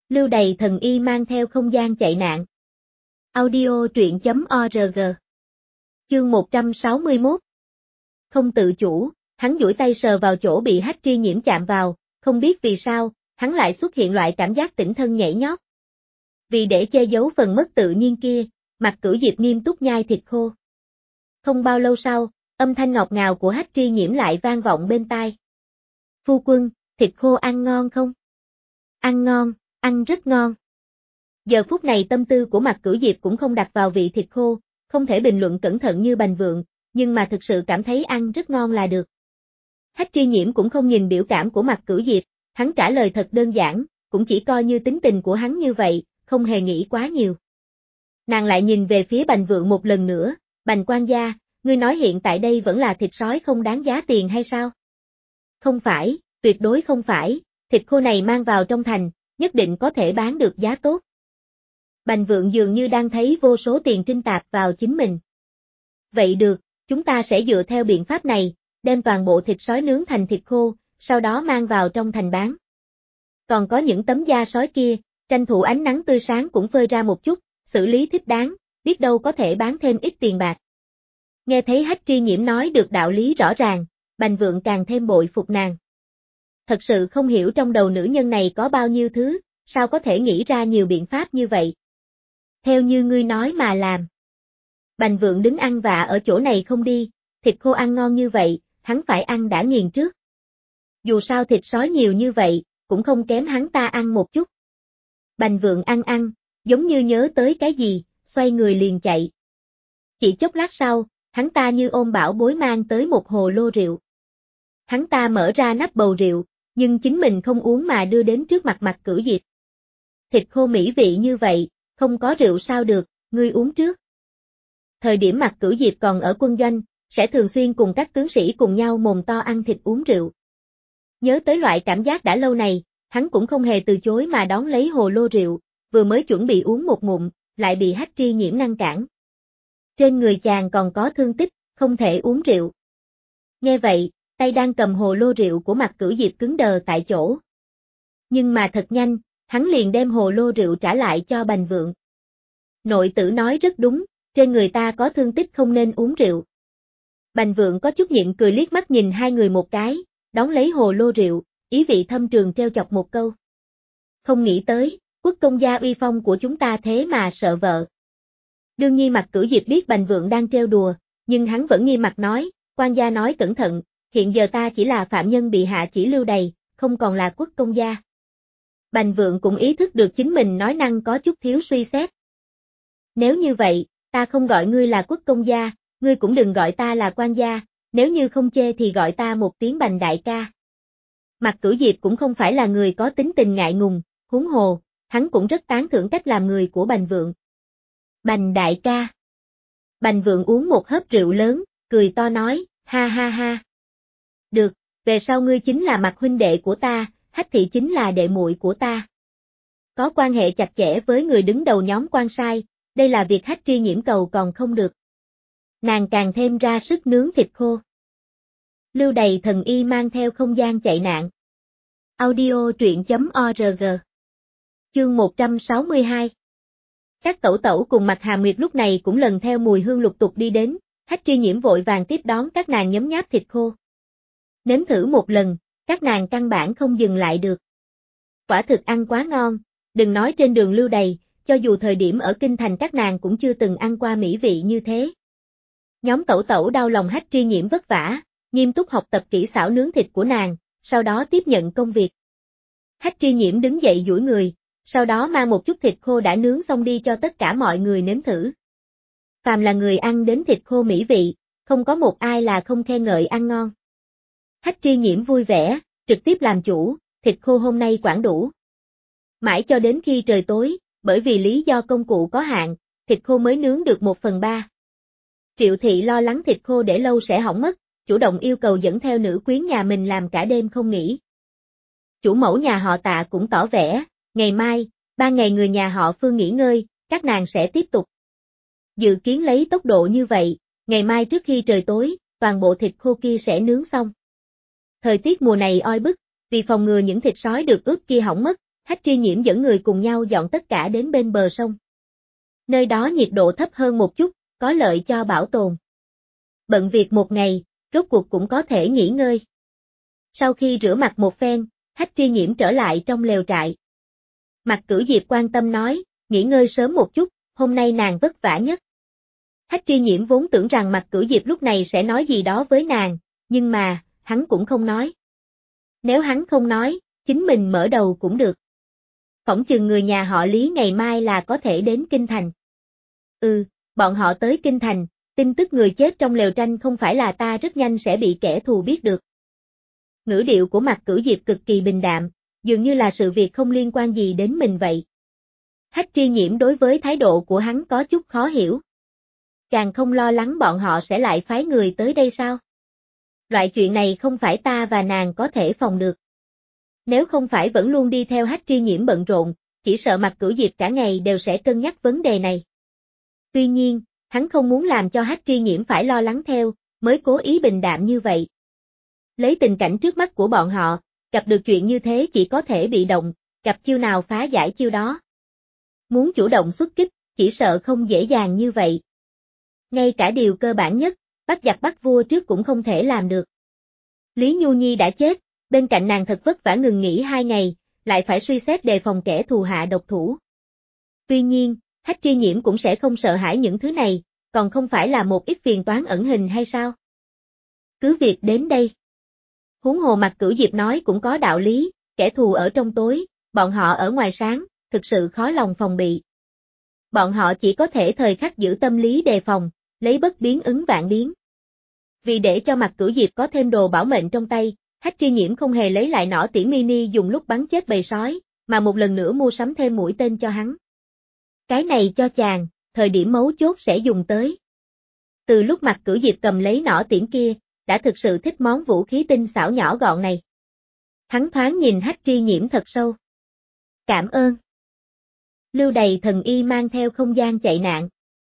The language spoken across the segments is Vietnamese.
Lưu Đày thần y mang theo không gian chạy nạn. Audio truyện.org. Chương 161. Không tự chủ, hắn duỗi tay sờ vào chỗ bị Hách Tri Nhiễm chạm vào, không biết vì sao, hắn lại xuất hiện loại cảm giác tỉnh thân nhảy nhót. Vì để che giấu phần mất tự nhiên kia, Mạc Cửu Diệp nghiêm túc nhai thịt khô. Không bao lâu sau, âm thanh ngọt ngào của Hách Tri Nhiễm lại vang vọng bên tai. Phu quân, thịt khô ăn ngon không? Ăn ngon, ăn rất ngon. Giờ phút này tâm tư của Mạc Cửu Diệp cũng không đặt vào vị thịt khô, không thể bình luận cẩn thận như Bành Vượng, nhưng mà thực sự cảm thấy ăn rất ngon là được. Hách Tri Nhiễm cũng không nhìn biểu cảm của Mạc Cửu Diệp, hắn trả lời thật đơn giản, cũng chỉ coi như tính tình của hắn như vậy, không hề nghĩ quá nhiều. Nàng lại nhìn về phía Bành Vượng một lần nữa, Bành quan gia, ngươi nói hiện tại đây vẫn là thịt sói không đáng giá tiền hay sao? Không phải, tuyệt đối không phải, thịt khô này mang vào trong thành, nhất định có thể bán được giá tốt. Bành Vượng dường như đang thấy vô số tiền trinh tạp vào chính mình. Vậy được, chúng ta sẽ dựa theo biện pháp này, đem toàn bộ thịt sói nướng thành thịt khô, sau đó mang vào trong thành bán. Còn có những tấm da sói kia, tranh thủ ánh nắng tươi sáng cũng phơi ra một chút, xử lý thích đáng, biết đâu có thể bán thêm ít tiền bạc. Nghe thấy Hách Tri Nhiễm nói được đạo lý rõ ràng, Bành Vượng càng thêm bội phục nàng. Thật sự không hiểu trong đầu nữ nhân này có bao nhiêu thứ, sao có thể nghĩ ra nhiều biện pháp như vậy. Theo như ngươi nói mà làm. Bành Vượng đứng ăn vạ ở chỗ này không đi, thịt khô ăn ngon như vậy, hắn phải ăn đã nghiền trước. Dù sao thịt sói nhiều như vậy, cũng không kém hắn ta ăn một chút. Bành Vượng ăn, giống như nhớ tới cái gì, xoay người liền chạy. Chỉ chốc lát sau, hắn ta như ôm bảo bối mang tới một hồ lô rượu. Hắn ta mở ra nắp bầu rượu, nhưng chính mình không uống mà đưa đến trước mặt Mạc Cửu Diệp. Thịt khô mỹ vị như vậy, không có rượu sao được, ngươi uống trước. Thời điểm Mạc Cửu Diệp còn ở quân doanh, sẽ thường xuyên cùng các tướng sĩ cùng nhau mồm to ăn thịt uống rượu. Nhớ tới loại cảm giác đã lâu này, hắn cũng không hề từ chối mà đón lấy hồ lô rượu, vừa mới chuẩn bị uống một ngụm, lại bị Hách Tri Nhiễm ngăn cản. Trên người chàng còn có thương tích, không thể uống rượu. Nghe vậy, tay đang cầm hồ lô rượu của Mạc Cửu Diệp cứng đờ tại chỗ. Nhưng mà thật nhanh, hắn liền đem hồ lô rượu trả lại cho Bành Vượng. Nội tử nói rất đúng, trên người ta có thương tích không nên uống rượu. Bành Vượng có chút nhịn cười liếc mắt nhìn hai người một cái, đón lấy hồ lô rượu, ý vị thâm trường treo chọc một câu. Không nghĩ tới, quốc công gia uy phong của chúng ta thế mà sợ vợ. Đương nhiên Mạc Cửu Diệp biết Bành Vượng đang trêu đùa, nhưng hắn vẫn nghiêm mặt nói, quan gia nói cẩn thận, hiện giờ ta chỉ là phạm nhân bị hạ chỉ Lưu Đày, không còn là quốc công gia. Bành Vượng cũng ý thức được chính mình nói năng có chút thiếu suy xét. Nếu như vậy, ta không gọi ngươi là quốc công gia, ngươi cũng đừng gọi ta là quan gia, nếu như không chê thì gọi ta một tiếng Bành đại ca. Mạc Cửu Diệp cũng không phải là người có tính tình ngại ngùng, huống hồ, hắn cũng rất tán thưởng cách làm người của Bành Vượng. Bành đại ca. Bành Vượng uống một hớp rượu lớn, cười to nói, ha ha ha. Được, về sau ngươi chính là Mạc huynh đệ của ta, Hách thị chính là đệ muội của ta. Có quan hệ chặt chẽ với người đứng đầu nhóm quan sai, đây là việc Hách Tri Nhiễm cầu còn không được. Nàng càng thêm ra sức nướng thịt khô. Lưu Đày thần y mang theo không gian chạy nạn. Audio truyện.org. Chương 162. Các tẩu tẩu cùng Mạc Hà Nguyệt lúc này cũng lần theo mùi hương lục tục đi đến, Hách Tri Nhiễm vội vàng tiếp đón các nàng nhấm nháp thịt khô. Nếm thử một lần, các nàng căn bản không dừng lại được. Quả thực ăn quá ngon, đừng nói trên đường Lưu Đày, cho dù thời điểm ở kinh thành các nàng cũng chưa từng ăn qua mỹ vị như thế. Nhóm tẩu tẩu đau lòng Hách Tri Nhiễm vất vả, nghiêm túc học tập kỹ xảo nướng thịt của nàng, sau đó tiếp nhận công việc. Hách Tri Nhiễm đứng dậy duỗi người, sau đó mang một chút thịt khô đã nướng xong đi cho tất cả mọi người nếm thử. Phàm là người ăn đến thịt khô mỹ vị, không có một ai là không khen ngợi ăn ngon. Hách Tri Nhiễm vui vẻ, trực tiếp làm chủ, thịt khô hôm nay quản đủ. Mãi cho đến khi trời tối, bởi vì lý do công cụ có hạn, thịt khô mới nướng được 1/3. Triệu thị lo lắng thịt khô để lâu sẽ hỏng mất, chủ động yêu cầu dẫn theo nữ quyến nhà mình làm cả đêm không nghỉ. Chủ mẫu nhà họ Tạ cũng tỏ vẻ, ngày mai, 3 ngày người nhà họ Phương nghỉ ngơi, các nàng sẽ tiếp tục. Dự kiến lấy tốc độ như vậy, ngày mai trước khi trời tối, toàn bộ thịt khô kia sẽ nướng xong. Thời tiết mùa này oi bức, vì phòng ngừa những thịt sói được ướp kia hỏng mất, Hách Tri Nhiễm dẫn người cùng nhau dọn tất cả đến bên bờ sông. Nơi đó nhiệt độ thấp hơn một chút, có lợi cho bảo tồn. Bận việc một ngày, rốt cuộc cũng có thể nghỉ ngơi. Sau khi rửa mặt một phen, Hách Tri Nhiễm trở lại trong lều trại. Mạc Cửu Diệp quan tâm nói, nghỉ ngơi sớm một chút, hôm nay nàng vất vả nhất. Hách Tri Nhiễm vốn tưởng rằng Mạc Cửu Diệp lúc này sẽ nói gì đó với nàng, nhưng mà, hắn cũng không nói. Nếu hắn không nói, chính mình mở đầu cũng được. Phỏng chừng người nhà họ Lý ngày mai là có thể đến Kinh Thành. Bọn họ tới Kinh Thành, tin tức người chết trong lều tranh không phải là ta rất nhanh sẽ bị kẻ thù biết được. Ngữ điệu của Mạc Cửu Diệp cực kỳ bình đạm, dường như là sự việc không liên quan gì đến mình vậy. Hách Tri Nhiễm đối với thái độ của hắn có chút khó hiểu. Càng không lo lắng bọn họ sẽ lại phái người tới đây sao? Loại chuyện này không phải ta và nàng có thể phòng được. Nếu không phải vẫn luôn đi theo Hách Tri Nhiễm bận rộn, chỉ sợ Mạc Cửu Diệp cả ngày đều sẽ cân nhắc vấn đề này. Tuy nhiên, hắn không muốn làm cho Hách Tri Nhiễm phải lo lắng theo, mới cố ý bình đạm như vậy. Lấy tình cảnh trước mắt của bọn họ, gặp được chuyện như thế chỉ có thể bị động, gặp chiêu nào phá giải chiêu đó. Muốn chủ động xuất kích, chỉ sợ không dễ dàng như vậy. Ngay cả điều cơ bản nhất, bắt giặc bắt vua trước cũng không thể làm được. Lý Nhu Nhi đã chết, bên cạnh nàng thật vất vả ngừng nghỉ 2 ngày, lại phải suy xét đề phòng kẻ thù hạ độc thủ. Tuy nhiên, Hách Tri Nhiễm cũng sẽ không sợ hãi những thứ này, còn không phải là một ít phiền toán ẩn hình hay sao? Cứ việc đến đây. Huống hồ Mạc Cửu Diệp nói cũng có đạo lý, kẻ thù ở trong tối, bọn họ ở ngoài sáng, thực sự khó lòng phòng bị. Bọn họ chỉ có thể thời khắc giữ tâm lý đề phòng, lấy bất biến ứng vạn biến. Vì để cho Mạc Cửu Diệp có thêm đồ bảo mệnh trong tay, Hách Tri Nhiễm không hề lấy lại nỏ tỉ mini dùng lúc bắn chết bầy sói, mà một lần nữa mua sắm thêm mũi tên cho hắn. Cái này cho chàng, thời điểm mấu chốt sẽ dùng tới. Từ lúc Mạc Cửu Diệp cầm lấy nỏ tiễn kia, đã thực sự thích món vũ khí tinh xảo nhỏ gọn này. Hắn thoáng nhìn Hách Tri Nhiễm thật sâu. Cảm ơn. Lưu Đầy Thần Y mang theo không gian chạy nạn.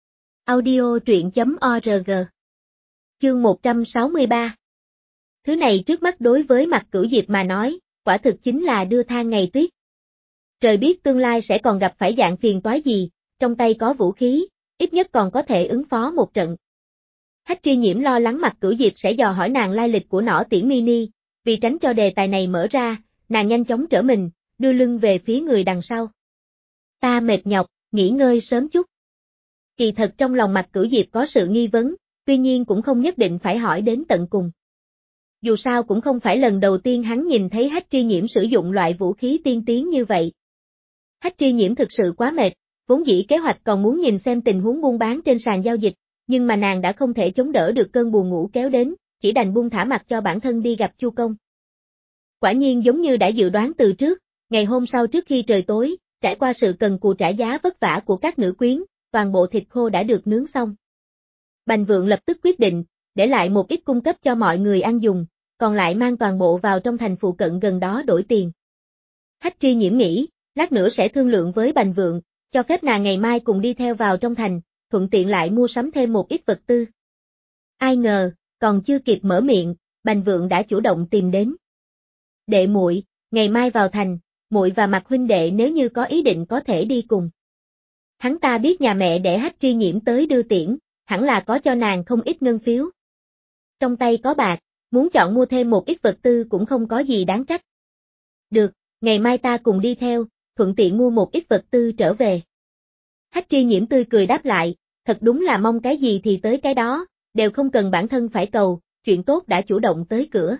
Audio truyện.org. Chương 163. Thứ này trước mắt đối với Mạc Cửu Diệp mà nói, quả thực chính là đưa than ngày tuyết. Trời biết tương lai sẽ còn gặp phải dạng phiền toái gì, trong tay có vũ khí, ít nhất còn có thể ứng phó một trận. Hách Tri Nhiễm lo lắng Mạc Cửu Diệp sẽ dò hỏi nàng lai lịch của nỏ tiễn mini, vì tránh cho đề tài này mở ra, nàng nhanh chóng trở mình, đưa lưng về phía người đằng sau. Ta mệt nhọc, nghỉ ngơi sớm chút. Kỳ thật trong lòng Mạc Cửu Diệp có sự nghi vấn, tuy nhiên cũng không nhất định phải hỏi đến tận cùng. Dù sao cũng không phải lần đầu tiên hắn nhìn thấy Hách Tri Nhiễm sử dụng loại vũ khí tiên tiến như vậy. Hách Tri Nhiễm thực sự quá mệt, vốn dĩ kế hoạch còn muốn nhìn xem tình huống buôn bán trên sàn giao dịch, nhưng mà nàng đã không thể chống đỡ được cơn buồn ngủ kéo đến, chỉ đành buông thả mặc cho bản thân đi gặp Chu Công. Quả nhiên giống như đã dự đoán từ trước, ngày hôm sau trước khi trời tối, trải qua sự cần cù trả giá vất vả của các nữ quyến, toàn bộ thịt khô đã được nướng xong. Bành Vượng lập tức quyết định, để lại một ít cung cấp cho mọi người ăn dùng, còn lại mang toàn bộ vào trong thành phụ cận gần đó đổi tiền. Hách Tri Nhiễm nghĩ, lát nữa sẽ thương lượng với Bành Vượng, cho phép nàng ngày mai cùng đi theo vào trong thành, thuận tiện lại mua sắm thêm một ít vật tư. Ai ngờ, còn chưa kịp mở miệng, Bành Vượng đã chủ động tìm đến. Đệ muội, ngày mai vào thành, muội và Mạc huynh đệ nếu như có ý định có thể đi cùng. Hắn ta biết nhà mẹ để Hách Tri Nhiễm tới đưa tiễn, hẳn là có cho nàng không ít ngân phiếu. Trong tay có bạc, muốn chọn mua thêm một ít vật tư cũng không có gì đáng trách. Được, ngày mai ta cùng đi theo, thuận tiện mua một ít vật tư trở về. Hách Tri Nhiễm tươi cười đáp lại, thật đúng là mong cái gì thì tới cái đó, đều không cần bản thân phải cầu, chuyện tốt đã chủ động tới cửa.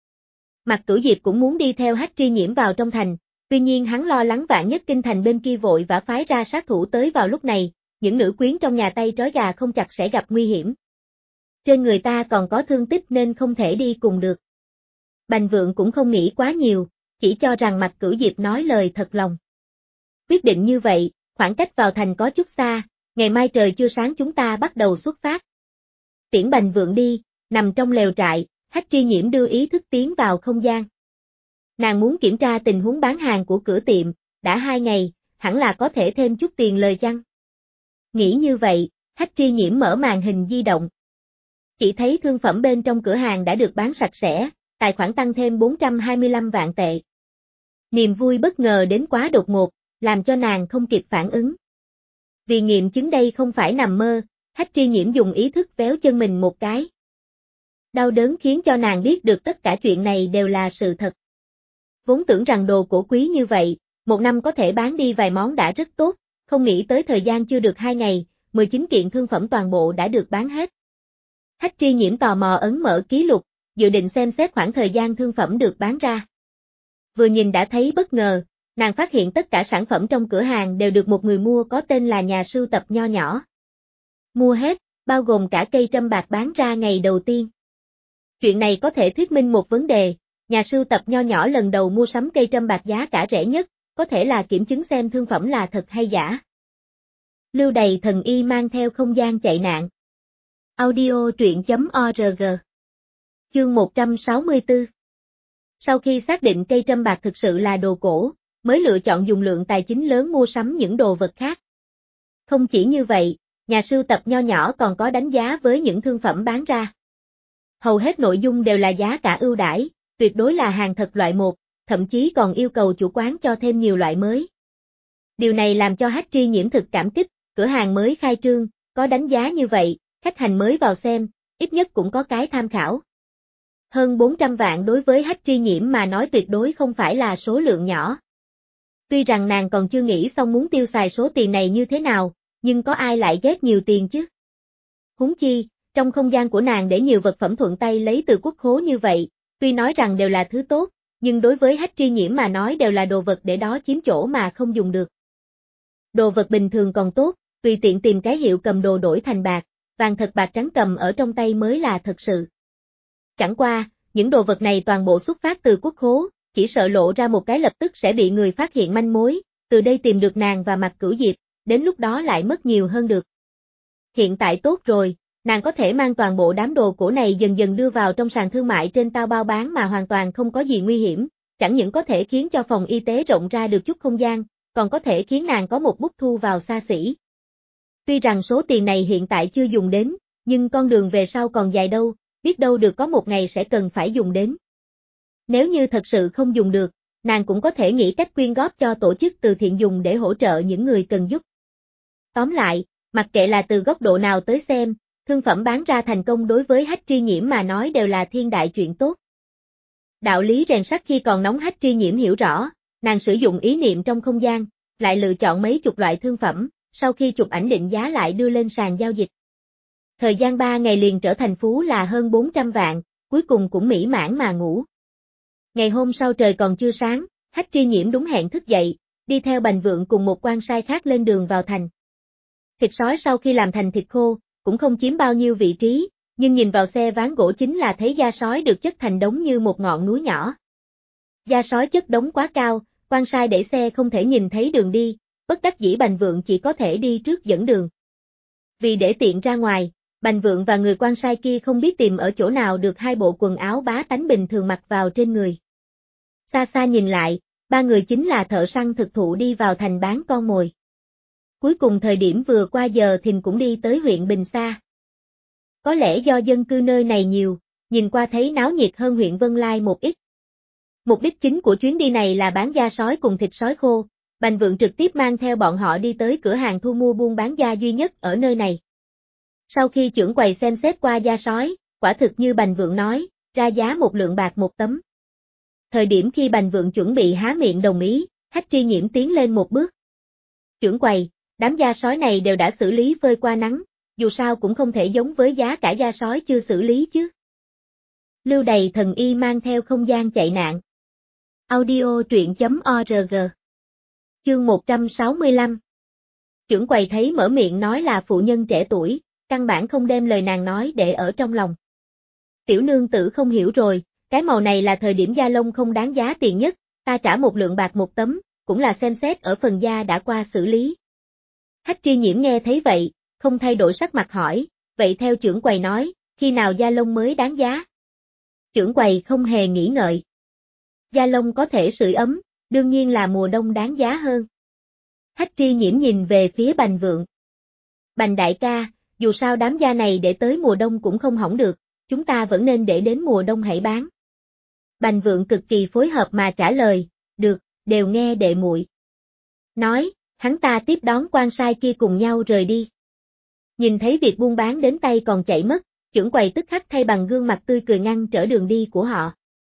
Mạc Cửu Diệp cũng muốn đi theo Hách Tri Nhiễm vào trong thành, tuy nhiên hắn lo lắng vạn nhất kinh thành bên kia vội vã phái ra sát thủ tới vào lúc này, những nữ quyến trong nhà tay trói gà không chặt sẽ gặp nguy hiểm. Trên người ta còn có thương tích nên không thể đi cùng được. Bành Vượng cũng không nghĩ quá nhiều, chỉ cho rằng Mạc Cửu Diệp nói lời thật lòng. Quyết định như vậy, khoảng cách vào thành có chút xa, ngày mai trời chưa sáng chúng ta bắt đầu xuất phát. Tiễn Bành Vượng đi, nằm trong lều trại, Hách Tri Nhiễm đưa ý thức tiến vào không gian. Nàng muốn kiểm tra tình huống bán hàng của cửa tiệm, đã 2 ngày, hẳn là có thể thêm chút tiền lời chăng. Nghĩ như vậy, Hách Tri Nhiễm mở màn hình di động. Chỉ thấy thương phẩm bên trong cửa hàng đã được bán sạch sẽ, tài khoản tăng thêm 425 vạn tệ. Niềm vui bất ngờ đến quá đột ngột, làm cho nàng không kịp phản ứng. Vì nghiệm chứng đây không phải nằm mơ, Hách Tri Nhiễm dùng ý thức véo chân mình một cái. Đau đớn khiến cho nàng biết được tất cả chuyện này đều là sự thật. Vốn tưởng rằng đồ cổ quý như vậy, một năm có thể bán đi vài món đã rất tốt, không nghĩ tới thời gian chưa được 2 ngày, 19 kiện thương phẩm toàn bộ đã được bán hết. Hách Tri Nhiễm tò mò ấn mở ký lục, dự định xem xét khoảng thời gian thương phẩm được bán ra. Vừa nhìn đã thấy bất ngờ, nàng phát hiện tất cả sản phẩm trong cửa hàng đều được một người mua có tên là nhà sưu tập nho nhỏ. Mua hết, bao gồm cả cây trâm bạc bán ra ngày đầu tiên. Chuyện này có thể thuyết minh một vấn đề, nhà sưu tập nho nhỏ lần đầu mua sắm cây trâm bạc giá cả rẻ nhất, có thể là kiểm chứng xem thương phẩm là thật hay giả. Lưu đày thần y mang theo không gian chạy nạn. Audio truyện.org. Chương 164. Sau khi xác định cây trâm bạc thực sự là đồ cổ, mới lựa chọn dùng lượng tài chính lớn mua sắm những đồ vật khác. Không chỉ như vậy, nhà sưu tập nho nhỏ còn có đánh giá với những thương phẩm bán ra. Hầu hết nội dung đều là giá cả ưu đãi, tuyệt đối là hàng thật loại một, thậm chí còn yêu cầu chủ quán cho thêm nhiều loại mới. Điều này làm cho Hách Tri Nhiễm thực cảm kích, cửa hàng mới khai trương, có đánh giá như vậy, khách hàng mới vào xem, ít nhất cũng có cái tham khảo. Hơn 400 vạn đối với Hách Tri Nhiễm mà nói tuyệt đối không phải là số lượng nhỏ. Tuy rằng nàng còn chưa nghĩ xong muốn tiêu xài số tiền này như thế nào, nhưng có ai lại ghét nhiều tiền chứ? Huống chi, trong không gian của nàng để nhiều vật phẩm thuận tay lấy từ quốc khố như vậy, tuy nói rằng đều là thứ tốt, nhưng đối với Hách Tri Nhiễm mà nói đều là đồ vật để đó chiếm chỗ mà không dùng được. Đồ vật bình thường còn tốt, tùy tiện tìm cái hiệu cầm đồ đổi thành bạc, vàng thật bạc trắng cầm ở trong tay mới là thật sự. Chẳng qua, những đồ vật này toàn bộ xuất phát từ quốc khố, chỉ sợ lộ ra một cái lập tức sẽ bị người phát hiện manh mối, từ đây tìm được nàng và Mạc Cửu Diệp, đến lúc đó lại mất nhiều hơn được. Hiện tại tốt rồi, nàng có thể mang toàn bộ đám đồ cổ này dần dần đưa vào trong sàn thương mại trên Taobao bán mà hoàn toàn không có gì nguy hiểm, chẳng những có thể khiến cho phòng y tế rộng ra được chút không gian, còn có thể khiến nàng có một bút thu vào xa xỉ. Tuy rằng số tiền này hiện tại chưa dùng đến, nhưng con đường về sau còn dài đâu, biết đâu được có một ngày sẽ cần phải dùng đến. Nếu như thật sự không dùng được, nàng cũng có thể nghĩ cách quyên góp cho tổ chức từ thiện dùng để hỗ trợ những người cần giúp. Tóm lại, mặc kệ là từ góc độ nào tới xem, thương phẩm bán ra thành công đối với Hách Tri Nhiễm mà nói đều là thiên đại chuyện tốt. Đạo lý rèn sắt khi còn nóng Hách Tri Nhiễm hiểu rõ, nàng sử dụng ý niệm trong không gian, lại lựa chọn mấy chục loại thương phẩm, sau khi chụp ảnh định giá lại đưa lên sàn giao dịch. Thời gian 3 ngày liền trở thành phú là hơn 400 vạn, cuối cùng cũng mỹ mãn mà ngủ. Ngày hôm sau trời còn chưa sáng, Hách Tri Nhiễm đúng hẹn thức dậy, đi theo Bành Vượng cùng một quan sai khác lên đường vào thành. Thịt sói sau khi làm thành thịt khô, cũng không chiếm bao nhiêu vị trí, nhưng nhìn vào xe ván gỗ chính là thấy da sói được chất thành đống như một ngọn núi nhỏ. Da sói chất đống quá cao, quan sai để xe không thể nhìn thấy đường đi, bất đắc dĩ Bành Vượng chỉ có thể đi trước dẫn đường. Vì để tiện ra ngoài, Bành Vượng và người quan sai kia không biết tìm ở chỗ nào được 2 bộ quần áo bá tánh bình thường mặc vào trên người. Xa xa nhìn lại, 3 người chính là thợ săn thực thụ đi vào thành bán con mồi. Cuối cùng thời điểm vừa qua giờ thìn cũng đi tới huyện Bình Sa. Có lẽ do dân cư nơi này nhiều, nhìn qua thấy náo nhiệt hơn huyện Vân Lai một ít. Mục đích chính của chuyến đi này là bán da sói cùng thịt sói khô, Bành Vượng trực tiếp mang theo bọn họ đi tới cửa hàng thu mua buôn bán da duy nhất ở nơi này. Sau khi trưởng quầy xem xét qua da sói, quả thực như Bành Vượng nói, ra giá 1 lượng bạc một tấm. Thời điểm khi Bành Vượng chuẩn bị há miệng đồng ý, Hách Tri Nhiễm tiến lên một bước. Trưởng quầy, đám da sói này đều đã xử lý phơi qua nắng, dù sao cũng không thể giống với giá cả da sói chưa xử lý chứ. Lưu đày thần y mang theo không gian chạy nạn. Audio truyện.org. Chương 165. Trưởng quầy thấy mở miệng nói là phụ nhân trẻ tuổi, căn bản không đem lời nàng nói để ở trong lòng. Tiểu nương tử không hiểu rồi, cái màu này là thời điểm da lông không đáng giá tiền nhất, ta trả 1 lượng bạc một tấm, cũng là xem xét ở phần da đã qua xử lý. Hách Tri Nhiễm nghe thấy vậy, không thay đổi sắc mặt hỏi, vậy theo trưởng quầy nói, khi nào da lông mới đáng giá? Trưởng quầy không hề nghĩ ngợi. Da lông có thể sưởi ấm, đương nhiên là mùa đông đáng giá hơn. Hách Tri Nhiễm nhìn về phía Bành Vượng. Bành đại ca, dù sao đám da này để tới mùa đông cũng không hỏng được, chúng ta vẫn nên để đến mùa đông hãy bán. Bành Vượng cực kỳ phối hợp mà trả lời, được, đều nghe đệ muội nói, hắn ta tiếp đón quan sai kia cùng nhau rời đi. Nhìn thấy việc buôn bán đến tay còn chạy mất, chưởng quầy tức khắc thay bằng gương mặt tươi cười ngăn trở đường đi của họ.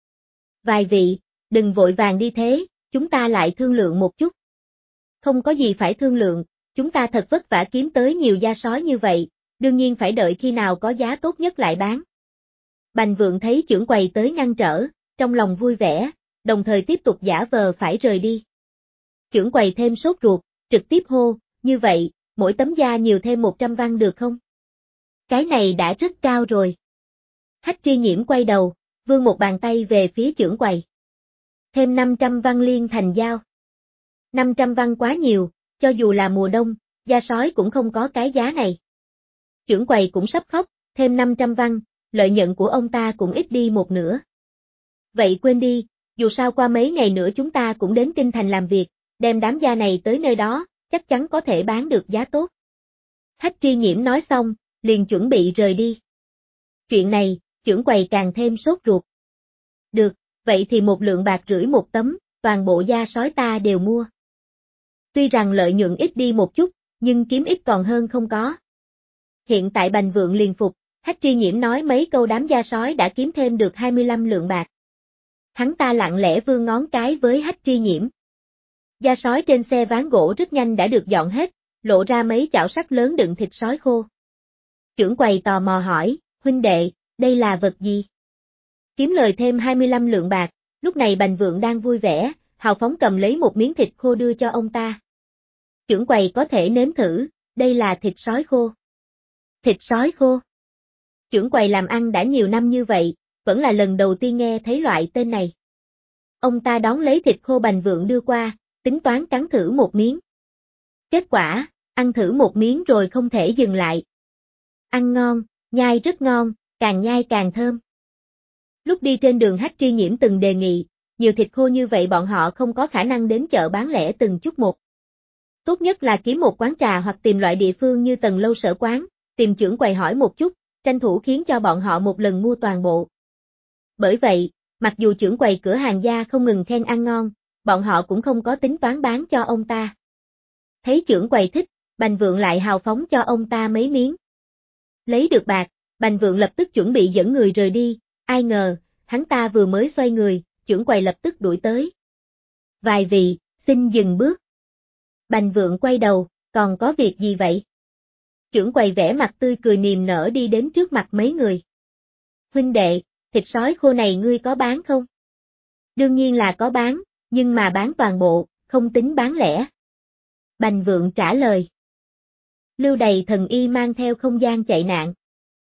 Vài vị, đừng vội vàng đi thế, chúng ta lại thương lượng một chút. Không có gì phải thương lượng, chúng ta thật vất vả kiếm tới nhiều da sói như vậy, đương nhiên phải đợi khi nào có giá tốt nhất lại bán. Bành Vượng thấy chưởng quầy tới ngăn trở, trong lòng vui vẻ, đồng thời tiếp tục giả vờ phải rời đi. Chưởng quầy thêm sốt ruột, trực tiếp hô, như vậy, mỗi tấm da nhiều thêm 100 văn được không? Cái này đã rất cao rồi. Hách Tri Nhiễm quay đầu, vươn một bàn tay về phía chưởng quầy. Thêm 500 văn liên thành giao. 500 văn quá nhiều, cho dù là mùa đông, da sói cũng không có cái giá này. Chưởng quầy cũng sắp khóc, thêm 500 văn, lợi nhuận của ông ta cũng ít đi một nửa. Vậy quên đi, dù sao qua mấy ngày nữa chúng ta cũng đến Kinh Thành làm việc, đem đám da này tới nơi đó, chắc chắn có thể bán được giá tốt. Hách Tri Nhiễm nói xong, liền chuẩn bị rời đi. Chuyện này, chưởng quầy càng thêm sốt ruột. Được, vậy thì 1,5 lượng bạc một tấm, toàn bộ da sói ta đều mua. Tuy rằng lợi nhuận ít đi một chút, nhưng kiếm ít còn hơn không có. Hiện tại Bành Vượng liền phục, Hách Tri Nhiễm nói mấy câu đám da sói đã kiếm thêm được 25 lượng bạc. Hắn ta lặng lẽ vươn ngón cái với Hách Tri Nhiễm. Da sói trên xe ván gỗ rất nhanh đã được dọn hết, lộ ra mấy chảo sắt lớn đựng thịt sói khô. Chưởng quầy tò mò hỏi, huynh đệ, đây là vật gì? Kiếm lời thêm 25 lượng bạc, lúc này Bành Vượng đang vui vẻ, hào phóng cầm lấy một miếng thịt khô đưa cho ông ta. Chưởng quầy có thể nếm thử, đây là thịt sói khô. Thịt sói khô? Chưởng quầy làm ăn đã nhiều năm như vậy, vẫn là lần đầu tiên nghe thấy loại tên này. Ông ta đón lấy thịt khô Bành Vượng đưa qua, tính toán cắn thử một miếng. Kết quả, ăn thử một miếng rồi không thể dừng lại. Ăn ngon, nhai rất ngon, càng nhai càng thơm. Lúc đi trên đường Hách Tri Nhiễm từng đề nghị, nhiều thịt khô như vậy bọn họ không có khả năng đến chợ bán lẻ từng chút một. Tốt nhất là kiếm một quán trà hoặc tìm loại địa phương như Tần Lâu Sở Quán, tìm chưởng quầy hỏi một chút, tranh thủ khiến cho bọn họ một lần mua toàn bộ. Bởi vậy, mặc dù chưởng quầy cửa hàng da không ngừng khen ăn ngon, bọn họ cũng không có tính toán bán cho ông ta. Thấy chưởng quầy thích, Bành Vượng lại hào phóng cho ông ta mấy miếng. Lấy được bạc, Bành Vượng lập tức chuẩn bị dẫn người rời đi, ai ngờ, hắn ta vừa mới xoay người, chưởng quầy lập tức đuổi tới. Vài vị, xin dừng bước. Bành Vượng quay đầu, còn có việc gì vậy? Chưởng quầy vẻ mặt tươi cười niềm nở đi đến trước mặt mấy người. Huynh đệ, thịt sói khô này ngươi có bán không? Đương nhiên là có bán, nhưng mà bán toàn bộ, không tính bán lẻ. Bành Vượng trả lời. Lưu Đầy Thần Y mang theo không gian chạy nạn.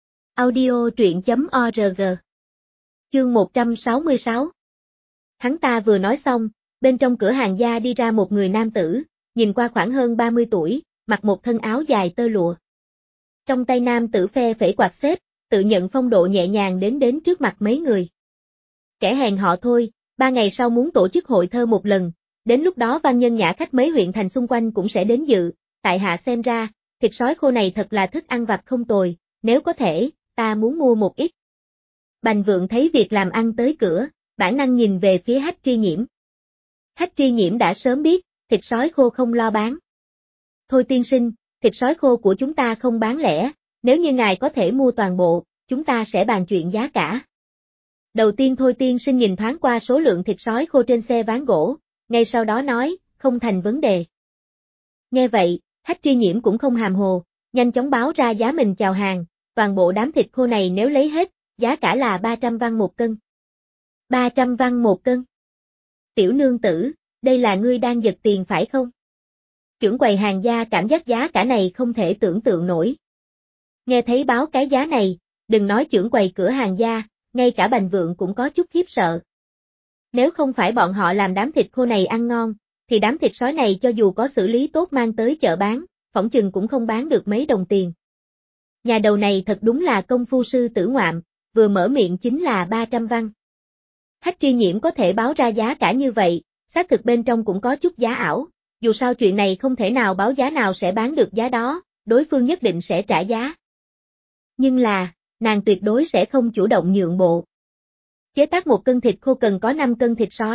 Audio truyện.org. Chương 166. Hắn ta vừa nói xong, bên trong cửa hàng da đi ra một người nam tử, nhìn qua khoảng hơn 30 tuổi, mặc một thân áo dài tơ lụa. Trong tay nam tử phe phẩy quạt xếp, tự nhận phong độ nhẹ nhàng đến trước mặt mấy người. Kẻ hèn họ thôi, 3 ngày sau muốn tổ chức hội thơ một lần, đến lúc đó văn nhân nhã khách mấy huyện thành xung quanh cũng sẽ đến dự, tại hạ xem ra, thịt sói khô này thật là thức ăn vặt không tồi, nếu có thể, ta muốn mua một ít. Bành Vượng thấy việc làm ăn tới cửa, bản năng nhìn về phía Hách Tri Nhiễm. Hách Tri Nhiễm đã sớm biết, thịt sói khô không lo bán. Thôi tiên sinh, thịt sói khô của chúng ta không bán lẻ, nếu như ngài có thể mua toàn bộ, chúng ta sẽ bàn chuyện giá cả. Đầu tiên Thôi tiên sinh nhìn thoáng qua số lượng thịt sói khô trên xe ván gỗ, ngay sau đó nói, không thành vấn đề. Nghe vậy, Hách Tri Nhiễm cũng không hàm hồ, nhanh chóng báo ra giá mình chào hàng, toàn bộ đám thịt khô này nếu lấy hết, giá cả là 300 văn một cân. 300 văn một cân. Tiểu nương tử, đây là ngươi đang giật tiền phải không? Chưởng quầy hàng da cảm giác giá cả này không thể tưởng tượng nổi. Nghe thấy báo cái giá này, đừng nói chưởng quầy cửa hàng da, ngay cả Bành Vượng cũng có chút khiếp sợ. Nếu không phải bọn họ làm đám thịt khô này ăn ngon, thì đám thịt sói này cho dù có xử lý tốt mang tới chợ bán, phỏng chừng cũng không bán được mấy đồng tiền. Nhà đầu này thật đúng là công phu sư tử ngoạm, vừa mở miệng chính là 300 văn. Hách Tri Nhiễm có thể báo ra giá cả như vậy, xác thực bên trong cũng có chút giá ảo, dù sao chuyện này không thể nào báo giá nào sẽ bán được giá đó, đối phương nhất định sẽ trả giá. Nhưng là, nàng tuyệt đối sẽ không chủ động nhượng bộ. Chế tác một cân thịt khô cần có 5 cân thịt sói,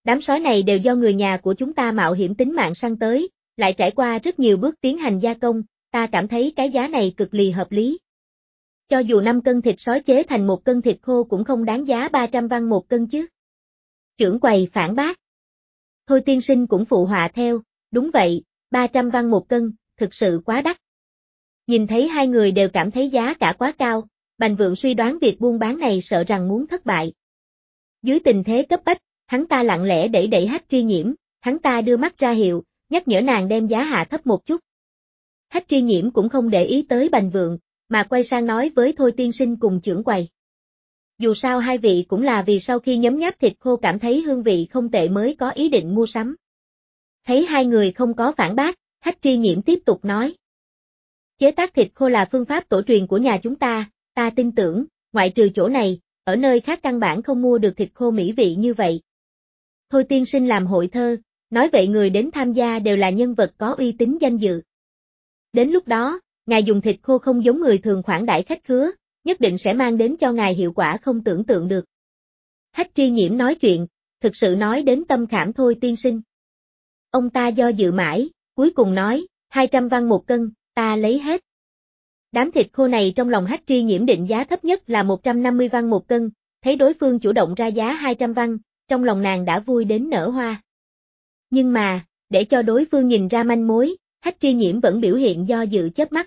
Đám sói này đều do người nhà của chúng ta mạo hiểm tính mạng săn tới, lại trải qua rất nhiều bước tiến hành gia công, ta cảm thấy cái giá này cực lì hợp lý. Cho dù 5 cân thịt sói chế thành 1 cân thịt khô cũng không đáng giá 300 văn 1 cân chứ. Trưởng quầy phản bác. Thôi tiên sinh cũng phụ họa theo, đúng vậy, 300 văn 1 cân, thực sự quá đắt. Nhìn thấy hai người đều cảm thấy giá cả quá cao, Bành Vượng suy đoán việc buôn bán này sợ rằng muốn thất bại. Dưới tình thế cấp bách, hắn ta lặng lẽ đẩy đẩy Hách Tri Nhiễm, hắn ta đưa mắt ra hiệu, nhắc nhở nàng đem giá hạ thấp một chút. Hách Tri Nhiễm cũng không để ý tới Bành Vượng, mà quay sang nói với Thôi tiên sinh cùng trưởng quầy. Dù sao hai vị cũng là vì sau khi nhấm nháp thịt khô cảm thấy hương vị không tệ mới có ý định mua sắm. Thấy hai người không có phản bác, Hách Tri Nhiễm tiếp tục nói. Chế tác thịt khô là phương pháp tổ truyền của nhà chúng ta tin tưởng, ngoại trừ chỗ này, ở nơi khác căn bản không mua được thịt khô mỹ vị như vậy. Thôi tiên sinh làm hội thơ, nói vậy người đến tham gia đều là nhân vật có uy tín danh dự. Đến lúc đó, ngài dùng thịt khô không giống người thường khoản đãi khách khứa, nhất định sẽ mang đến cho ngài hiệu quả không tưởng tượng được. Hách Tri Nhiễm nói chuyện, thực sự nói đến tâm khảm Thôi tiên sinh. Ông ta do dự mãi, cuối cùng nói, 200 văn 1 cân, ta lấy hết. Đám thịt khô này trong lòng Hách Tri Nhiễm định giá thấp nhất là 150 văn 1 cân, thấy đối phương chủ động ra giá 200 văn, trong lòng nàng đã vui đến nở hoa. Nhưng mà, để cho đối phương nhìn ra manh mối, Hách Tri Nhiễm vẫn biểu hiện do dự chớp mắt.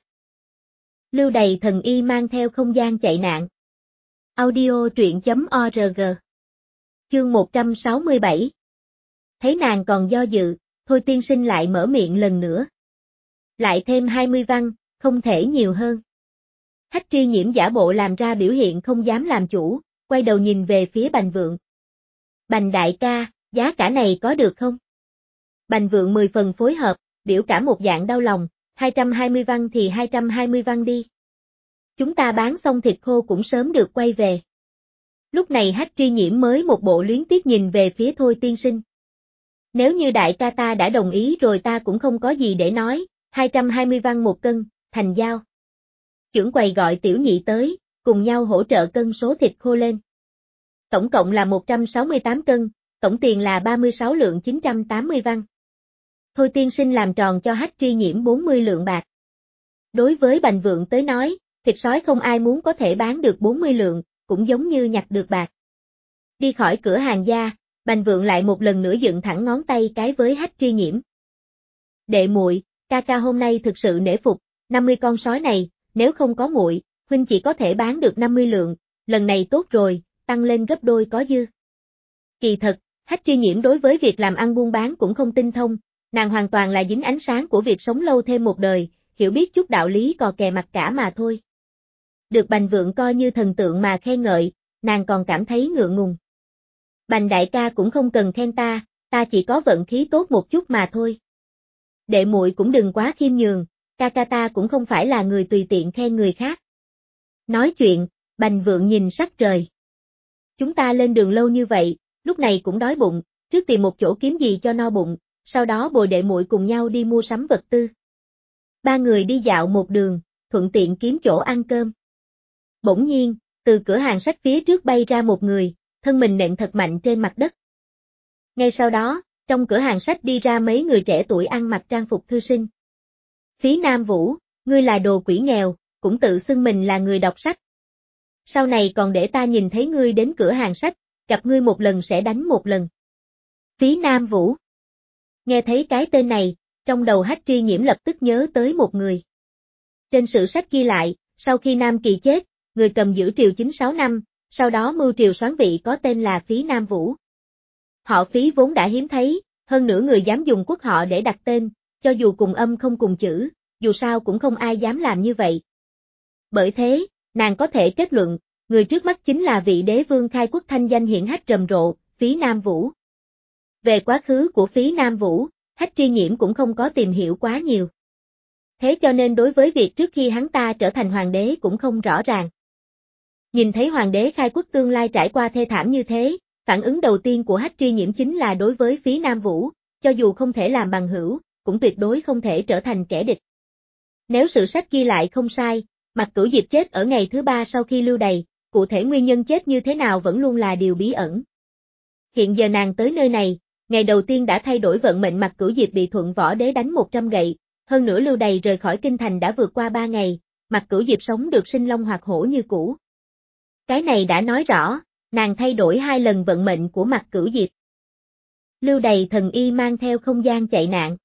Lưu Đầy Thần Y mang theo không gian chạy nạn. Audio truyện.org. Chương 167. Thấy nàng còn do dự, Thôi tiên sinh lại mở miệng lần nữa. Lại thêm 20 văn, không thể nhiều hơn. Hách Tri Nhiễm giả bộ làm ra biểu hiện không dám làm chủ, quay đầu nhìn về phía Bành Vượng. Bành đại ca, giá cả này có được không? Bành Vượng 10 phần phối hợp, biểu cảm một dạng đau lòng, 220 văn thì 220 văn đi. Chúng ta bán xong thịt khô cũng sớm được quay về. Lúc này Hách Tri Nhiễm mới một bộ luyến tiếc nhìn về phía Thôi tiên sinh. Nếu như đại ca ta đã đồng ý rồi ta cũng không có gì để nói, 220 văn 1 cân, thành giao. Trưởng quầy gọi tiểu nhị tới, cùng nhau hỗ trợ cân số thịt khô lên. Tổng cộng là 168 cân, tổng tiền là 36 lượng 980 văn. Thôi tiên sinh làm tròn cho Hách Tri Nhiễm 40 lượng bạc. Đối với Bành Vượng tới nói, thịt sói không ai muốn có thể bán được 40 lượng, cũng giống như nhặt được bạc. Đi khỏi cửa hàng gia, Bành Vượng lại một lần nữa dựng thẳng ngón tay cái với Hách Tri Nhiễm. Đệ muội, ca ca hôm nay thực sự nể phục, 50 con sói này, nếu không có muội, huynh chỉ có thể bán được 50 lượng, lần này tốt rồi, tăng lên gấp đôi có dư. Kỳ thật, Hách Tri Nhiễm đối với việc làm ăn buôn bán cũng không tinh thông, nàng hoàn toàn là dính ánh sáng của việc sống lâu thêm một đời, hiểu biết chút đạo lý cò kè mặc cả mà thôi. Được Bành Vượng coi như thần tượng mà khen ngợi, nàng còn cảm thấy ngượng ngùng. Bành đại ca cũng không cần khen ta chỉ có vận khí tốt một chút mà thôi. Đệ muội cũng đừng quá khiêm nhường, ca ca ta cũng không phải là người tùy tiện khen người khác. Nói chuyện, Bành Vượng nhìn sắc trời. Chúng ta lên đường lâu như vậy, lúc này cũng đói bụng, trước tìm một chỗ kiếm gì cho no bụng, sau đó bồi đệ muội cùng nhau đi mua sắm vật tư. Ba người đi dạo một đường, thuận tiện kiếm chỗ ăn cơm. Bỗng nhiên, từ cửa hàng sách phía trước bay ra một người, thân mình nện thật mạnh trên mặt đất. Ngay sau đó, trong cửa hàng sách đi ra mấy người trẻ tuổi ăn mặc trang phục thư sinh. Phí Nam Vũ, ngươi là đồ quỷ nghèo, cũng tự xưng mình là người đọc sách. Sau này còn để ta nhìn thấy ngươi đến cửa hàng sách, gặp ngươi một lần sẽ đánh một lần. Phí Nam Vũ. Nghe thấy cái tên này, trong đầu Hách Tri Nhiễm lập tức nhớ tới một người. Trên sử sách ghi lại, sau khi Nam Kỳ chết, người cầm giữ triều chính 6 năm, sau đó mưu triều soán vị có tên là Phí Nam Vũ. Họ Phí vốn đã hiếm thấy, hơn nữa người dám dùng quốc họ để đặt tên, cho dù cùng âm không cùng chữ, dù sao cũng không ai dám làm như vậy. Bởi thế, nàng có thể kết luận, người trước mắt chính là vị đế vương khai quốc thanh danh hiển hách rầm rộ, Phí Nam Vũ. Về quá khứ của Phí Nam Vũ, Hách Tri Nhiễm cũng không có tìm hiểu quá nhiều. Thế cho nên đối với việc trước khi hắn ta trở thành hoàng đế cũng không rõ ràng. Nhìn thấy hoàng đế khai quốc tương lai trải qua thê thảm như thế, phản ứng đầu tiên của Hách Tri Nhiễm chính là đối với Phí Nam Vũ, cho dù không thể làm bằng hữu, cũng tuyệt đối không thể trở thành kẻ địch. Nếu sử sách ghi lại không sai, Mạc Cửu Diệp chết ở ngày thứ 3 sau khi lưu đày, cụ thể nguyên nhân chết như thế nào vẫn luôn là điều bí ẩn. Hiện giờ nàng tới nơi này, ngày đầu tiên đã thay đổi vận mệnh. Mặc Cửu Diệp bị Thuận Võ Đế đánh 100 gậy, hơn nữa lưu đày rời khỏi kinh thành đã vượt qua 3 ngày, Mặc Cửu Diệp sống được sinh long hoạt hổ như cũ. Cái này đã nói rõ, nàng thay đổi 2 lần vận mệnh của Mặc Cửu Diệp. Lưu đày thần y mang theo không gian chạy nạn.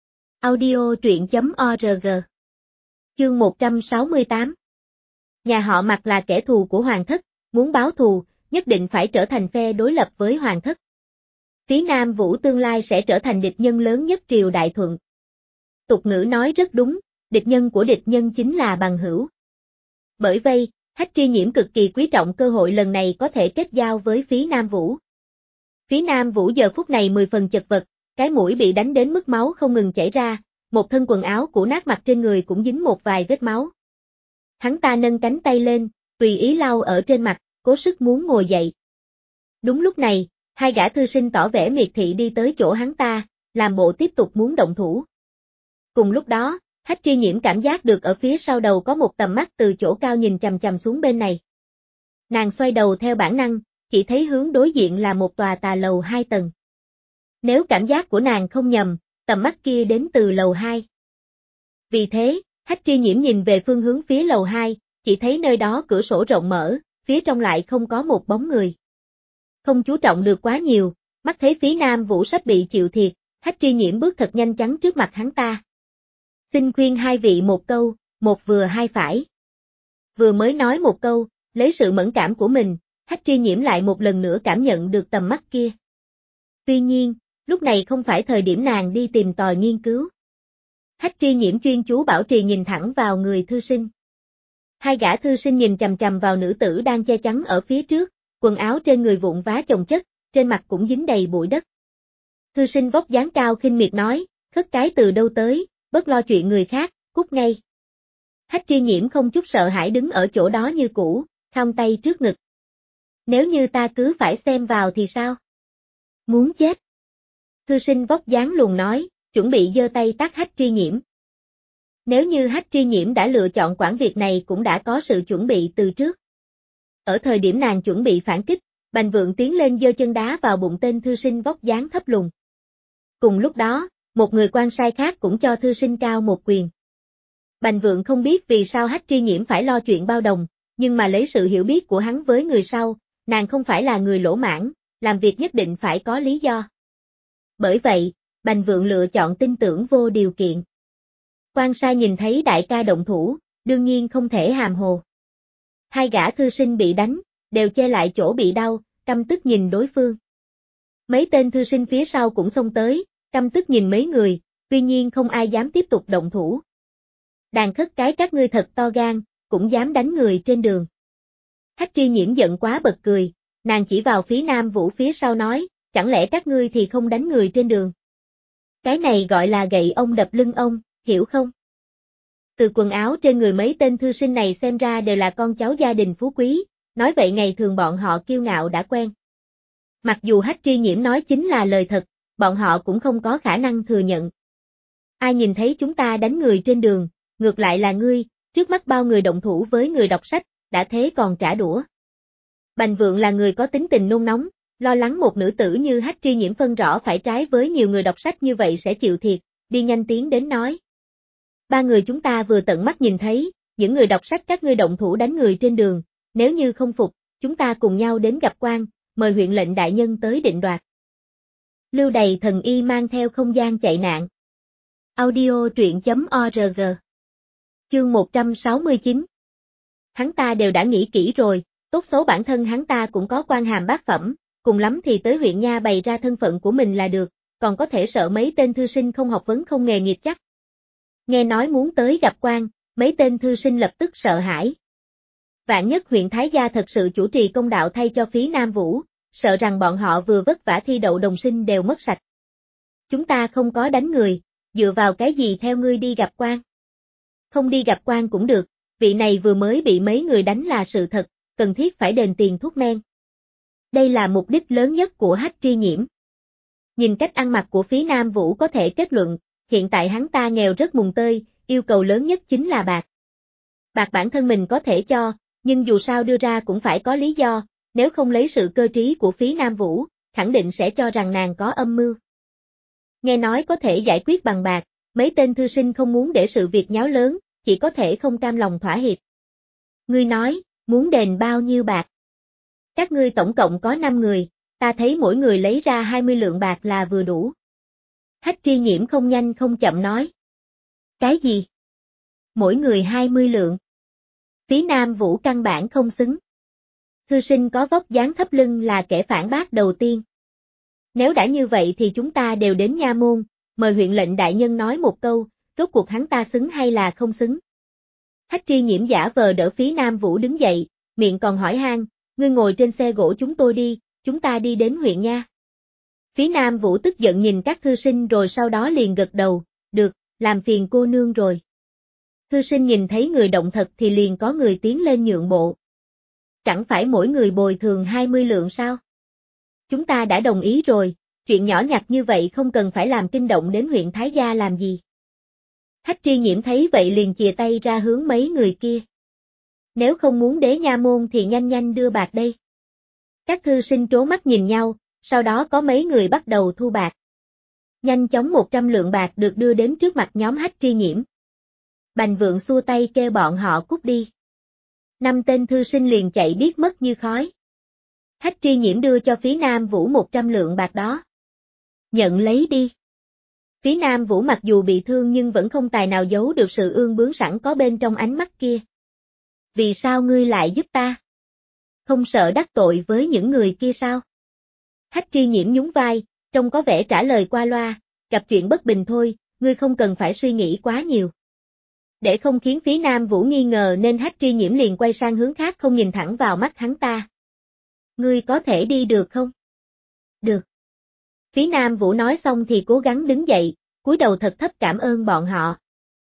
Audio truyện.org. Chương 168. Nhà họ Mặc là kẻ thù của Hoàng thất, muốn báo thù, nhất định phải trở thành phe đối lập với Hoàng thất. Phí Nam Vũ tương lai sẽ trở thành địch nhân lớn nhất triều Đại Thuận. Tục ngữ nói rất đúng, địch nhân của địch nhân chính là bằng hữu. Bởi vậy, Hách Tri Nhiễm cực kỳ quý trọng cơ hội lần này có thể kết giao với Phí Nam Vũ. Phí Nam Vũ giờ phút này 10 phần chật vật, cái mũi bị đánh đến mức máu không ngừng chảy ra, một thân quần áo cũ nát mặc trên người cũng dính một vài vết máu. Hắn ta nâng cánh tay lên, tùy ý lau ở trên mặt, cố sức muốn ngồi dậy. Đúng lúc này, 2 gã thư sinh tỏ vẻ miệt thị đi tới chỗ hắn ta, làm bộ tiếp tục muốn động thủ. Cùng lúc đó, Hách Tri Nhiễm cảm giác được ở phía sau đầu có một tầm mắt từ chỗ cao nhìn chằm chằm xuống bên này. Nàng xoay đầu theo bản năng, chỉ thấy hướng đối diện là một tòa tà lầu 2 tầng. Nếu cảm giác của nàng không nhầm, tầm mắt kia đến từ lầu 2. Vì thế, Hách Tri Nhiễm nhìn về phương hướng phía lầu 2, chỉ thấy nơi đó cửa sổ rộng mở, phía trong lại không có một bóng người. Không chú trọng được quá nhiều, mắt thấy Phí Nam Vũ sắp bị chịu thiệt, Hách Tri Nhiễm bước thật nhanh chắn trước mặt hắn ta. Xin khuyên 2 vị một câu, một vừa hai phải. Vừa mới nói một câu, lấy sự mẫn cảm của mình, Hách Tri Nhiễm lại một lần nữa cảm nhận được tầm mắt kia. Tuy nhiên, lúc này không phải thời điểm nàng đi tìm tòi nghiên cứu. Hách Tri Nhiễm chuyên chú bảo trì nhìn thẳng vào người thư sinh. 2 gã thư sinh nhìn chằm chằm vào nữ tử đang che chắn ở phía trước, quần áo trên người vụn vá chồng chất, trên mặt cũng dính đầy bụi đất. Thư sinh vóc dáng cao khinh miệt nói, khất cái từ đâu tới, bớt lo chuyện người khác, cút ngay. Hách Tri Nhiễm không chút sợ hãi đứng ở chỗ đó như cũ, khom tay trước ngực. Nếu như ta cứ phải xem vào thì sao? Muốn chết. Thư sinh vóc dáng lùn nói, chuẩn bị giơ tay tát Hách Tri Nhiễm. Nếu như Hách Tri Nhiễm đã lựa chọn quản việc này cũng đã có sự chuẩn bị từ trước. Ở thời điểm nàng chuẩn bị phản kích, Bành Vượng tiến lên giơ chân đá vào bụng tên thư sinh vóc dáng thấp lùn. Cùng lúc đó, một người quan sai khác cũng cho thư sinh cao một quyền. Bành Vượng không biết vì sao Hách Tri Nhiễm phải lo chuyện bao đồng, nhưng mà lấy sự hiểu biết của hắn với người sau, nàng không phải là người lỗ mãng, làm việc nhất định phải có lý do. Bởi vậy, Bành Vượng lựa chọn tin tưởng vô điều kiện. Quan sai nhìn thấy đại ca động thủ, đương nhiên không thể hàm hồ. 2 gã thư sinh bị đánh, đều che lại chỗ bị đau, căm tức nhìn đối phương. Mấy tên thư sinh phía sau cũng xông tới, căm tức nhìn mấy người, tuy nhiên không ai dám tiếp tục động thủ. Đàn khất cái các ngươi thật to gan, cũng dám đánh người trên đường. Hách Tri Nhiễm giận quá bật cười, nàng chỉ vào Phí Nam Vũ phía sau nói, chẳng lẽ các ngươi thì không đánh người trên đường? Cái này gọi là gậy ông đập lưng ông, hiểu không? Từ quần áo trên người mấy tên thư sinh này xem ra đều là con cháu gia đình phú quý, nói vậy ngày thường bọn họ kiêu ngạo đã quen. Mặc dù Hách Tri Nhiễm nói chính là lời thật, bọn họ cũng không có khả năng thừa nhận. Ai nhìn thấy chúng ta đánh người trên đường, ngược lại là ngươi, trước mắt bao người động thủ với người đọc sách, đã thế còn trả đũa. Bành Vượng là người có tính tình nôn nóng, lo lắng một nữ tử như Hách Tri Nhiễm phân rõ phải trái với nhiều người đọc sách như vậy sẽ chịu thiệt, đi nhanh tiến đến nói. 3 người chúng ta vừa tận mắt nhìn thấy, những người đọc sách các ngươi động thủ đánh người trên đường, nếu như không phục, chúng ta cùng nhau đến gặp quan, mời huyện lệnh đại nhân tới định đoạt. Lưu đày thần y mang theo không gian chạy nạn. Audio truyện.org. Chương 169. Hắn ta đều đã nghĩ kỹ rồi, tốt xấu bản thân hắn ta cũng có quan hàm bát phẩm, cùng lắm thì tới huyện nha bày ra thân phận của mình là được, còn có thể sợ mấy tên thư sinh không học vấn không nghề nghiệp chắc. Nghe nói muốn tới gặp quan, mấy tên thư sinh lập tức sợ hãi. Vạn nhất huyện Thái Gia thật sự chủ trì công đạo thay cho Phí Nam Vũ, sợ rằng bọn họ vừa vất vả thi đậu đồng sinh đều mất sạch. Chúng ta không có đánh người, dựa vào cái gì theo ngươi đi gặp quan? Không đi gặp quan cũng được, vị này vừa mới bị mấy người đánh là sự thật, cần thiết phải đền tiền thuốc men. Đây là mục đích lớn nhất của Hách Tri Nhiễm. Nhìn cách ăn mặc của Phí Nam Vũ có thể kết luận, hiện tại hắn ta nghèo rất mùng tơi, yêu cầu lớn nhất chính là bạc. Bạc bản thân mình có thể cho, nhưng dù sao đưa ra cũng phải có lý do, nếu không lấy sự cơ trí của Phí Nam Vũ, khẳng định sẽ cho rằng nàng có âm mưu. Nghe nói có thể giải quyết bằng bạc, mấy tên thư sinh không muốn để sự việc nháo lớn, chỉ có thể không cam lòng thỏa hiệp. Ngươi nói, muốn đền bao nhiêu bạc? Các ngươi tổng cộng có 5 người, ta thấy mỗi người lấy ra 20 lượng bạc là vừa đủ. Hách Tri Nhiễm không nhanh không chậm nói. Cái gì? Mỗi người 20 lượng. Phí Nam Vũ căn bản không xứng. Thư sinh có vóc dáng thấp lưng là kẻ phản bác đầu tiên. Nếu đã như vậy thì chúng ta đều đến nha môn, mời huyện lệnh đại nhân nói một câu, rốt cuộc hắn ta xứng hay là không xứng. Hách Tri Nhiễm giả vờ đỡ Phí Nam Vũ đứng dậy, miệng còn hỏi han, ngươi ngồi trên xe gỗ chúng tôi đi, chúng ta đi đến huyện nha. Phí Nam Vũ tức giận nhìn các thư sinh rồi sau đó liền gật đầu, được, làm phiền cô nương rồi. Thư sinh nhìn thấy người động thật thì liền có người tiến lên nhượng bộ. Chẳng phải mỗi người bồi thường 20 lượng sao? Chúng ta đã đồng ý rồi, chuyện nhỏ nhặt như vậy không cần phải làm kinh động đến huyện Thái Gia làm gì. Hách Tri Nhiễm thấy vậy liền chìa tay ra hướng mấy người kia. Nếu không muốn đế nha môn thì nhanh nhanh đưa bạc đây. Các thư sinh trố mắt nhìn nhau, sau đó có mấy người bắt đầu thu bạc. Nhanh chóng 100 lượng bạc được đưa đến trước mặt nhóm Hách Tri Nhiễm. Bành Vượng xua tay kêu bọn họ cút đi. 5 tên thư sinh liền chạy biết mất như khói. Hách Tri Nhiễm đưa cho Phí Nam Vũ 100 lượng bạc đó. Nhận lấy đi. Phí Nam Vũ mặc dù bị thương nhưng vẫn không tài nào giấu được sự ương bướng sẵn có bên trong ánh mắt kia. Vì sao ngươi lại giúp ta? Không sợ đắc tội với những người kia sao? Hách Tri Nhiễm nhún vai, trông có vẻ trả lời qua loa, gặp chuyện bất bình thôi, ngươi không cần phải suy nghĩ quá nhiều. Để không khiến Phí Nam Vũ nghi ngờ nên Hách Tri Nhiễm liền quay sang hướng khác không nhìn thẳng vào mắt hắn ta. Ngươi có thể đi được không? Được. Phí Nam Vũ nói xong thì cố gắng đứng dậy, cúi đầu thật thấp cảm ơn bọn họ.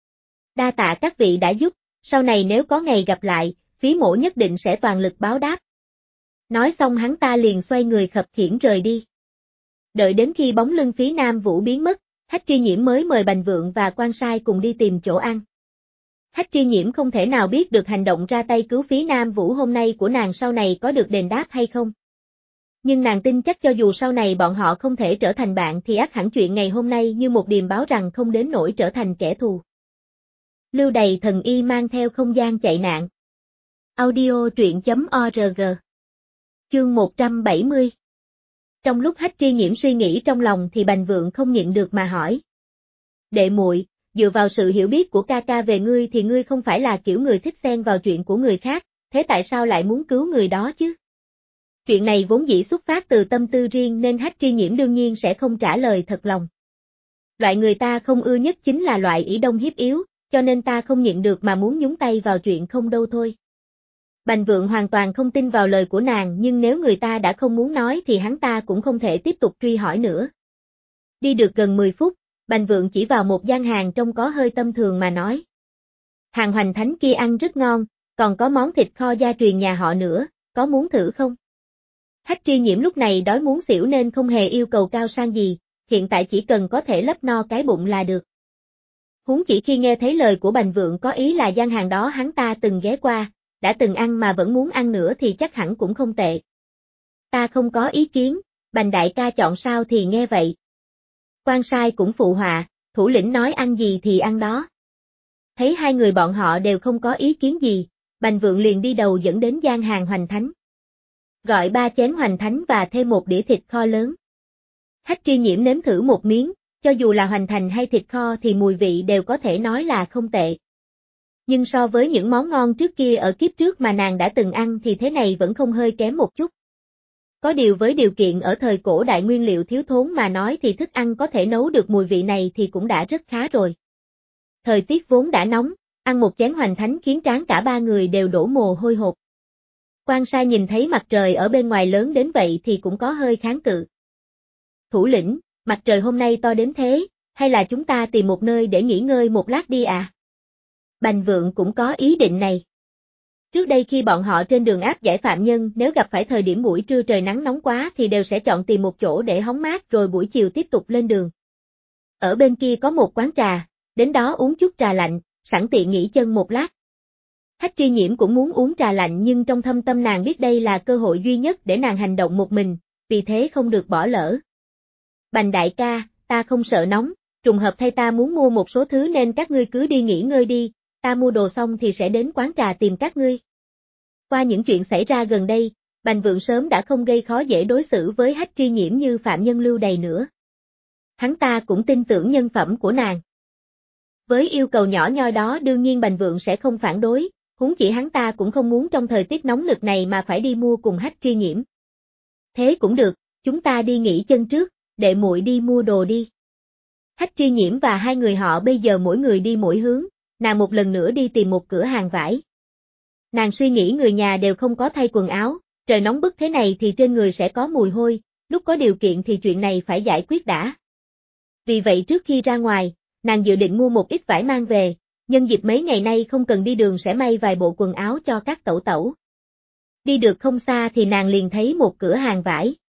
Đa tạ các vị đã giúp, sau này nếu có ngày gặp lại, Phí mỗ nhất định sẽ toàn lực báo đáp. Nói xong hắn ta liền xoay người khập khiễng rời đi. Đợi đến khi bóng lưng Phí Nam Vũ biến mất, Hách Tri Nhiễm mới mời Bành Vượng và quan sai cùng đi tìm chỗ ăn. Hách Tri Nhiễm không thể nào biết được hành động ra tay cứu Phí Nam Vũ hôm nay của nàng sau này có được đền đáp hay không. Nhưng nàng tin chắc cho dù sau này bọn họ không thể trở thành bạn thì ắt hẳn chuyện ngày hôm nay như một điềm báo rằng không đến nỗi trở thành kẻ thù. Lưu Đày thần y mang theo không gian chạy nạn. Audio truyện.org. Chương 170. Trong lúc Hách Tri Nhiễm suy nghĩ trong lòng thì Bành Vượng không nhịn được mà hỏi. Đệ muội, dựa vào sự hiểu biết của ca ca về ngươi thì ngươi không phải là kiểu người thích xen vào chuyện của người khác, thế tại sao lại muốn cứu người đó chứ? Chuyện này vốn dĩ xuất phát từ tâm tư riêng nên Hách Tri Nhiễm đương nhiên sẽ không trả lời thật lòng. Loại người ta không ưa nhất chính là loại ỷ đông hiếp yếu, cho nên ta không nhịn được mà muốn nhúng tay vào chuyện không đâu thôi. Bành Vượng hoàn toàn không tin vào lời của nàng nhưng nếu người ta đã không muốn nói thì hắn ta cũng không thể tiếp tục truy hỏi nữa. Đi được gần 10 phút, Bành Vượng chỉ vào một gian hàng trông có hơi tâm thường mà nói. Hàng hoành thánh kia ăn rất ngon, còn có món thịt kho gia truyền nhà họ nữa, có muốn thử không? Hách Tri Nhiễm lúc này đói muốn xỉu nên không hề yêu cầu cao sang gì, hiện tại chỉ cần có thể lấp no cái bụng là được. Huống chỉ khi nghe thấy lời của Bành Vượng có ý là gian hàng đó hắn ta từng ghé qua, đã từng ăn mà vẫn muốn ăn nữa thì chắc hẳn cũng không tệ. Ta không có ý kiến, Bành đại ca chọn sao thì nghe vậy. Quan sai cũng phụ họa, thủ lĩnh nói ăn gì thì ăn đó. Thấy hai người bọn họ đều không có ý kiến gì, Bành Vượng liền đi đầu dẫn đến gian hàng hoành thánh. Gọi 3 chén hoành thánh và thêm một đĩa thịt kho lớn. Hách Tri Nhiễm nếm thử một miếng, cho dù là hoành thành hay thịt kho thì mùi vị đều có thể nói là không tệ. Nhưng so với những món ngon trước kia ở kiếp trước mà nàng đã từng ăn thì thế này vẫn không hơi kém một chút. Có điều với điều kiện ở thời cổ đại nguyên liệu thiếu thốn mà nói thì thức ăn có thể nấu được mùi vị này thì cũng đã rất khá rồi. Thời tiết vốn đã nóng, ăn một chén hoành thánh khiến trán cả ba người đều đổ mồ hôi hột. Quan sai nhìn thấy mặt trời ở bên ngoài lớn đến vậy thì cũng có hơi kháng cự. Thủ lĩnh, mặt trời hôm nay to đến thế, hay là chúng ta tìm một nơi để nghỉ ngơi một lát đi à? Bành Vượng cũng có ý định này. Trước đây khi bọn họ trên đường áp giải phạm nhân nếu gặp phải thời điểm buổi trưa trời nắng nóng quá thì đều sẽ chọn tìm một chỗ để hóng mát rồi buổi chiều tiếp tục lên đường. Ở bên kia có một quán trà, đến đó uống chút trà lạnh, sẵn tiện nghỉ chân một lát. Hách Tri Nhiễm cũng muốn uống trà lạnh nhưng trong thâm tâm nàng biết đây là cơ hội duy nhất để nàng hành động một mình, vì thế không được bỏ lỡ. Bành đại ca, ta không sợ nóng, trùng hợp thay ta muốn mua một số thứ nên các ngươi cứ đi nghỉ ngơi đi, ta mua đồ xong thì sẽ đến quán trà tìm các ngươi. Qua những chuyện xảy ra gần đây, Bành Vượng sớm đã không gây khó dễ đối xử với Hách Tri Nhiễm như Phạm Nhân Lưu Đầy nữa. Hắn ta cũng tin tưởng nhân phẩm của nàng. Với yêu cầu nhỏ nhoi đó đương nhiên Bành Vượng sẽ không phản đối, huống chỉ hắn ta cũng không muốn trong thời tiết nóng nực này mà phải đi mua cùng Hách Tri Nhiễm. Thế cũng được, chúng ta đi nghỉ chân trước, đệ muội đi mua đồ đi. Hách Tri Nhiễm và hai người họ bây giờ mỗi người đi mỗi hướng, nàng một lần nữa đi tìm một cửa hàng vải. Nàng suy nghĩ người nhà đều không có thay quần áo, trời nóng bức thế này thì trên người sẽ có mùi hôi, lúc có điều kiện thì chuyện này phải giải quyết đã. Vì vậy trước khi ra ngoài, nàng dự định mua một ít vải mang về, nhân dịp mấy ngày nay không cần đi đường sẽ may vài bộ quần áo cho các tẩu tẩu. Đi được không xa thì nàng liền thấy một cửa hàng vải.